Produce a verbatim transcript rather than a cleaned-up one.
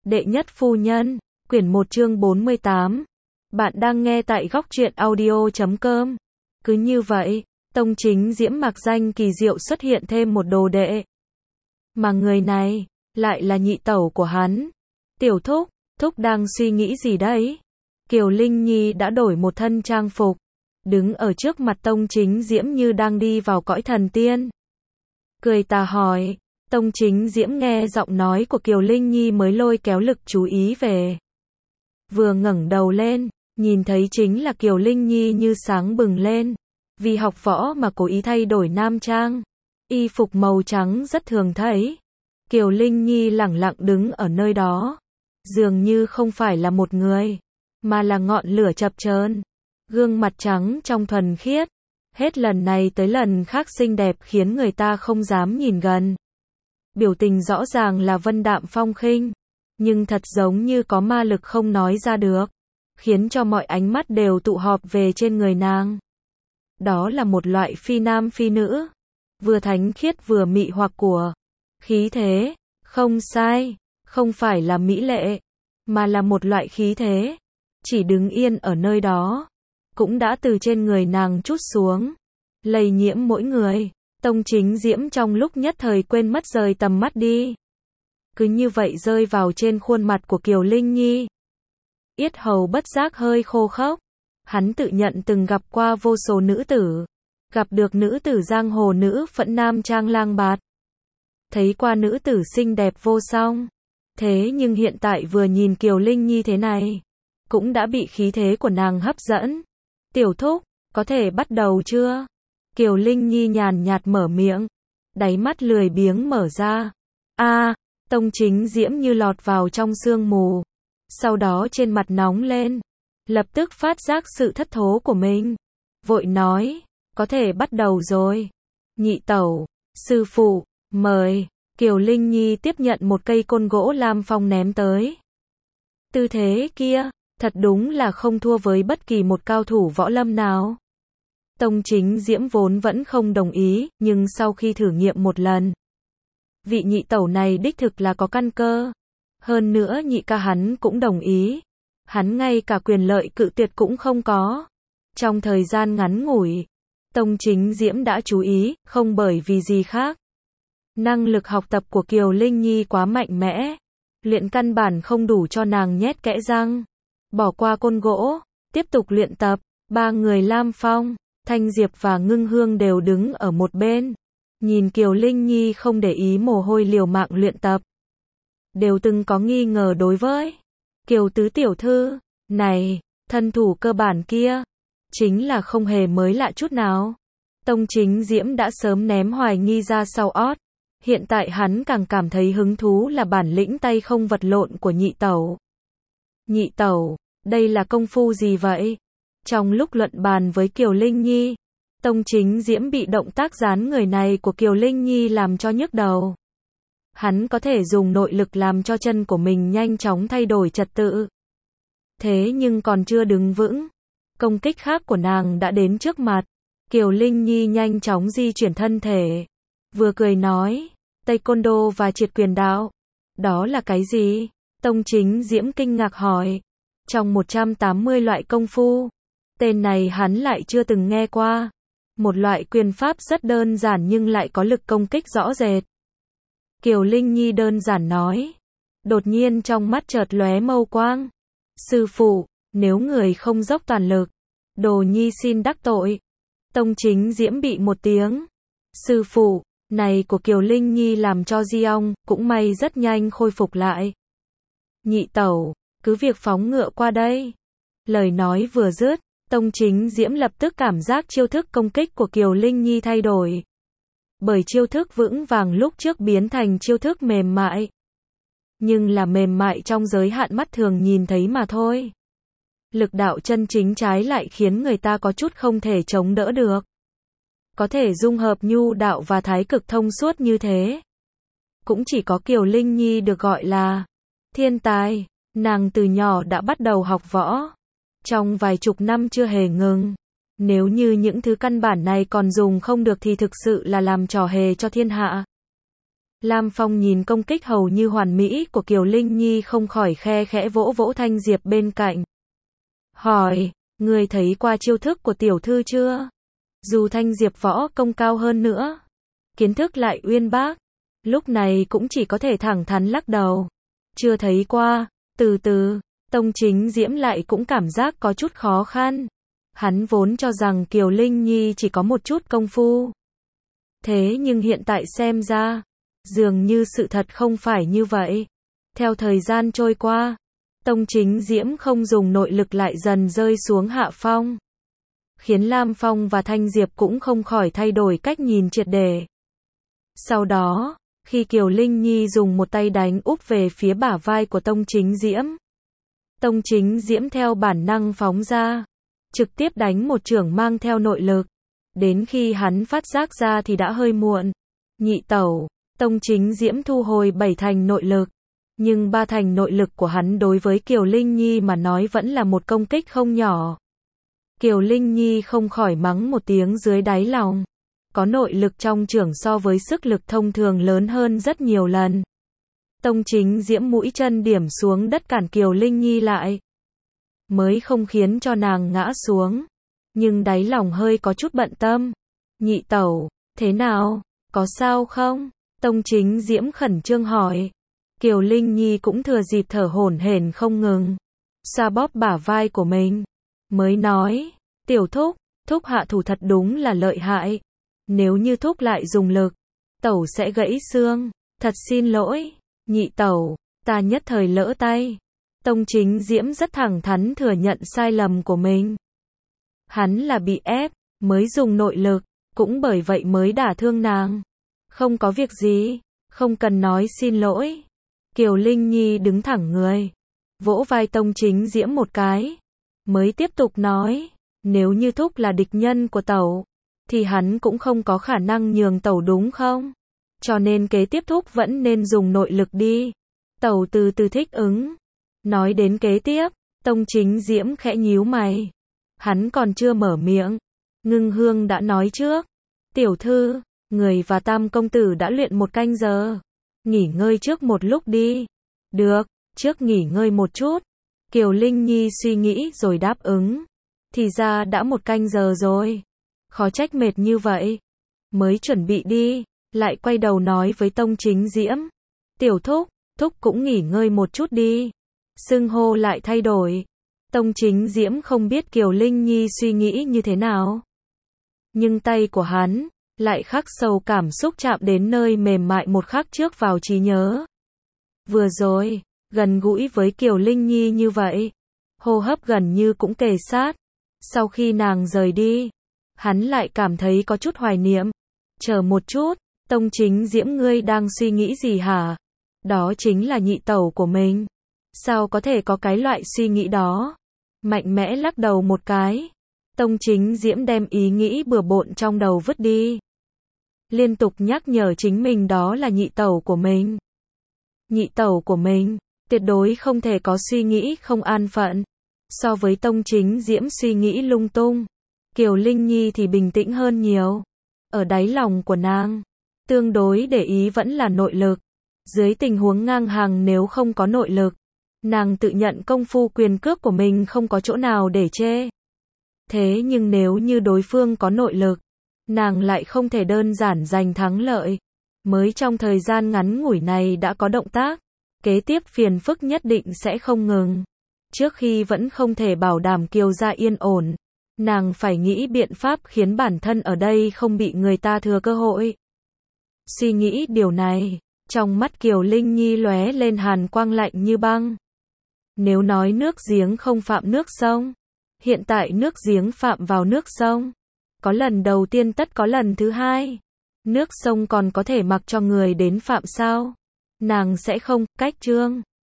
Đệ nhất phu nhân, quyển một chương bốn mươi tám. Bạn đang nghe tại góc truyện audio chấm com. Cứ như vậy, Tông Chính Diễm mặc danh kỳ diệu xuất hiện thêm một đồ đệ. Mà người này, lại là nhị tẩu của hắn. Tiểu Thúc, Thúc đang suy nghĩ gì đấy? Kiều Linh Nhi đã đổi một thân trang phục, đứng ở trước mặt Tông Chính Diễm như đang đi vào cõi thần tiên. Cười tà hỏi. Tông Chính Diễm nghe giọng nói của Kiều Linh Nhi mới lôi kéo lực chú ý về. Vừa ngẩng đầu lên, nhìn thấy chính là Kiều Linh Nhi như sáng bừng lên. Vì học võ mà cố ý thay đổi nam trang. Y phục màu trắng rất thường thấy. Kiều Linh Nhi lẳng lặng đứng ở nơi đó. Dường như không phải là một người, mà là ngọn lửa chập chờn. Gương mặt trắng trong thuần khiết. Hết lần này tới lần khác xinh đẹp khiến người ta không dám nhìn gần. Biểu tình rõ ràng là vân đạm phong khinh, nhưng thật giống như có ma lực không nói ra được, khiến cho mọi ánh mắt đều tụ họp về trên người nàng. Đó là một loại phi nam phi nữ, vừa thánh khiết vừa mị hoặc của khí thế, không sai, không phải là mỹ lệ, mà là một loại khí thế, chỉ đứng yên ở nơi đó, cũng đã từ trên người nàng trút xuống, lây nhiễm mỗi người. Tông Chính Diễm trong lúc nhất thời quên mất rời tầm mắt đi. Cứ như vậy rơi vào trên khuôn mặt của Kiều Linh Nhi. Yết hầu bất giác hơi khô khốc. Hắn tự nhận từng gặp qua vô số nữ tử. Gặp được nữ tử giang hồ nữ phẫn nam trang lang bạt. Thấy qua nữ tử xinh đẹp vô song. Thế nhưng hiện tại vừa nhìn Kiều Linh Nhi thế này, cũng đã bị khí thế của nàng hấp dẫn. Tiểu Thúc, có thể bắt đầu chưa? Kiều Linh Nhi nhàn nhạt mở miệng, đáy mắt lười biếng mở ra. A, à, Tông Chính Diễm như lọt vào trong sương mù. Sau đó trên mặt nóng lên, lập tức phát giác sự thất thố của mình. Vội nói, có thể bắt đầu rồi. Nhị tẩu, sư phụ, mời. Kiều Linh Nhi tiếp nhận một cây côn gỗ lam phong ném tới. Tư thế kia, thật đúng là không thua với bất kỳ một cao thủ võ lâm nào. Tông Chính Diễm vốn vẫn không đồng ý, nhưng sau khi thử nghiệm một lần, vị nhị tẩu này đích thực là có căn cơ. Hơn nữa nhị ca hắn cũng đồng ý. Hắn ngay cả quyền lợi cự tuyệt cũng không có. Trong thời gian ngắn ngủi, Tông Chính Diễm đã chú ý, không bởi vì gì khác. Năng lực học tập của Kiều Linh Nhi quá mạnh mẽ. Luyện căn bản không đủ cho nàng nhét kẽ răng. Bỏ qua côn gỗ, tiếp tục luyện tập. Ba người Lam Phong, Thanh Diệp và Ngưng Hương đều đứng ở một bên. Nhìn Kiều Linh Nhi không để ý mồ hôi liều mạng luyện tập. Đều từng có nghi ngờ đối với Kiều tứ tiểu thư, này, thân thủ cơ bản kia, chính là không hề mới lạ chút nào. Tông Chính Diễm đã sớm ném hoài nghi ra sau ót. Hiện tại hắn càng cảm thấy hứng thú là bản lĩnh tay không vật lộn của nhị tẩu. Nhị tẩu, đây là công phu gì vậy? Trong lúc luận bàn với Kiều Linh Nhi, Tông Chính Diễm bị động tác dán người này của Kiều Linh Nhi làm cho nhức đầu. Hắn có thể dùng nội lực làm cho chân của mình nhanh chóng thay đổi trật tự. Thế nhưng còn chưa đứng vững, công kích khác của nàng đã đến trước mặt. Kiều Linh Nhi nhanh chóng di chuyển thân thể, vừa cười nói, Taekwondo và triệt quyền đạo, đó là cái gì? Tông Chính Diễm kinh ngạc hỏi. Trong một trăm tám mươi loại công phu, tên này hắn lại chưa từng nghe qua. Một loại quyền pháp rất đơn giản nhưng lại có lực công kích rõ rệt. Kiều Linh Nhi đơn giản nói. Đột nhiên trong mắt chợt lóe mâu quang. Sư phụ, nếu người không dốc toàn lực, đồ nhi xin đắc tội. Tông Chính Diễm bị một tiếng sư phụ này của Kiều Linh Nhi làm cho Diong cũng may rất nhanh khôi phục lại. Nhị tẩu, cứ việc phóng ngựa qua đây. Lời nói vừa dứt, Tông Chính Diễm lập tức cảm giác chiêu thức công kích của Kiều Linh Nhi thay đổi. Bởi chiêu thức vững vàng lúc trước biến thành chiêu thức mềm mại. Nhưng là mềm mại trong giới hạn mắt thường nhìn thấy mà thôi. Lực đạo chân chính trái lại khiến người ta có chút không thể chống đỡ được. Có thể dung hợp nhu đạo và thái cực thông suốt như thế. Cũng chỉ có Kiều Linh Nhi được gọi là thiên tài. Nàng từ nhỏ đã bắt đầu học võ. Trong vài chục năm chưa hề ngừng. Nếu như những thứ căn bản này còn dùng không được thì thực sự là làm trò hề cho thiên hạ. Lam Phong nhìn công kích hầu như hoàn mỹ của Kiều Linh Nhi không khỏi khe khẽ vỗ vỗ Thanh Diệp bên cạnh. Hỏi, người thấy qua chiêu thức của tiểu thư chưa? Dù Thanh Diệp võ công cao hơn nữa, kiến thức lại uyên bác, lúc này cũng chỉ có thể thẳng thắn lắc đầu. Chưa thấy qua. Từ từ, Tông Chính Diễm lại cũng cảm giác có chút khó khăn. Hắn vốn cho rằng Kiều Linh Nhi chỉ có một chút công phu. Thế nhưng hiện tại xem ra, dường như sự thật không phải như vậy. Theo thời gian trôi qua, Tông Chính Diễm không dùng nội lực lại dần rơi xuống hạ phong, khiến Lam Phong và Thanh Diệp cũng không khỏi thay đổi cách nhìn triệt để. Sau đó, khi Kiều Linh Nhi dùng một tay đánh úp về phía bả vai của Tông Chính Diễm, Tông Chính Diễm theo bản năng phóng ra, trực tiếp đánh một chưởng mang theo nội lực. Đến khi hắn phát giác ra thì đã hơi muộn. Nhị tẩu, Tông Chính Diễm thu hồi bảy thành nội lực, nhưng ba thành nội lực của hắn đối với Kiều Linh Nhi mà nói vẫn là một công kích không nhỏ. Kiều Linh Nhi không khỏi mắng một tiếng dưới đáy lòng. Có nội lực trong chưởng so với sức lực thông thường lớn hơn rất nhiều lần. Tông Chính Diễm mũi chân điểm xuống đất cản Kiều Linh Nhi lại, mới không khiến cho nàng ngã xuống, nhưng đáy lòng hơi có chút bận tâm. Nhị tẩu, thế nào, có sao không? Tông Chính Diễm khẩn trương hỏi. Kiều Linh Nhi cũng thừa dịp thở hổn hển không ngừng, xoa bóp bả vai của mình, mới nói, tiểu thúc, thúc hạ thủ thật đúng là lợi hại. Nếu như thúc lại dùng lực, tẩu sẽ gãy xương. Thật xin lỗi, nhị tẩu, ta nhất thời lỡ tay. Tông Chính Diễm rất thẳng thắn thừa nhận sai lầm của mình. Hắn là bị ép, mới dùng nội lực, cũng bởi vậy mới đả thương nàng. Không có việc gì, không cần nói xin lỗi. Kiều Linh Nhi đứng thẳng người, vỗ vai Tông Chính Diễm một cái, mới tiếp tục nói, nếu như thúc là địch nhân của tẩu, thì hắn cũng không có khả năng nhường tẩu đúng không? Cho nên kế tiếp thúc vẫn nên dùng nội lực đi. Tẩu từ từ thích ứng. Nói đến kế tiếp, Tông Chính Diễm khẽ nhíu mày. Hắn còn chưa mở miệng, Ngưng Hương đã nói trước. Tiểu thư, người và Tam công tử đã luyện một canh giờ. Nghỉ ngơi trước một lúc đi. Được, trước nghỉ ngơi một chút. Kiều Linh Nhi suy nghĩ rồi đáp ứng. Thì ra đã một canh giờ rồi. Khó trách mệt như vậy. Mới chuẩn bị đi, lại quay đầu nói với Tông Chính Diễm. Tiểu thúc, thúc cũng nghỉ ngơi một chút đi. Xưng hô lại thay đổi. Tông Chính Diễm không biết Kiều Linh Nhi suy nghĩ như thế nào. Nhưng tay của hắn, lại khắc sâu cảm xúc chạm đến nơi mềm mại một khắc trước vào trí nhớ. Vừa rồi, gần gũi với Kiều Linh Nhi như vậy, hô hấp gần như cũng kề sát. Sau khi nàng rời đi, hắn lại cảm thấy có chút hoài niệm. Chờ một chút, Tông Chính Diễm ngươi đang suy nghĩ gì hả? Đó chính là nhị tẩu của mình. Sao có thể có cái loại suy nghĩ đó? Mạnh mẽ lắc đầu một cái. Tông Chính Diễm đem ý nghĩ bừa bộn trong đầu vứt đi. Liên tục nhắc nhở chính mình đó là nhị tẩu của mình. Nhị tẩu của mình, tuyệt đối không thể có suy nghĩ không an phận. So với Tông Chính Diễm suy nghĩ lung tung, Kiều Linh Nhi thì bình tĩnh hơn nhiều. Ở đáy lòng của nàng, tương đối để ý vẫn là nội lực. Dưới tình huống ngang hàng nếu không có nội lực, nàng tự nhận công phu quyền cước của mình không có chỗ nào để chê. Thế nhưng nếu như đối phương có nội lực, nàng lại không thể đơn giản giành thắng lợi. Mới trong thời gian ngắn ngủi này đã có động tác, kế tiếp phiền phức nhất định sẽ không ngừng. Trước khi vẫn không thể bảo đảm Kiều gia yên ổn, nàng phải nghĩ biện pháp khiến bản thân ở đây không bị người ta thừa cơ hội. Suy nghĩ điều này, trong mắt Kiều Linh Nhi lóe lên hàn quang lạnh như băng. Nếu nói nước giếng không phạm nước sông, hiện tại nước giếng phạm vào nước sông. Có lần đầu tiên tất có lần thứ hai. Nước sông còn có thể mặc cho người đến phạm sao? Nàng sẽ không, cách chương.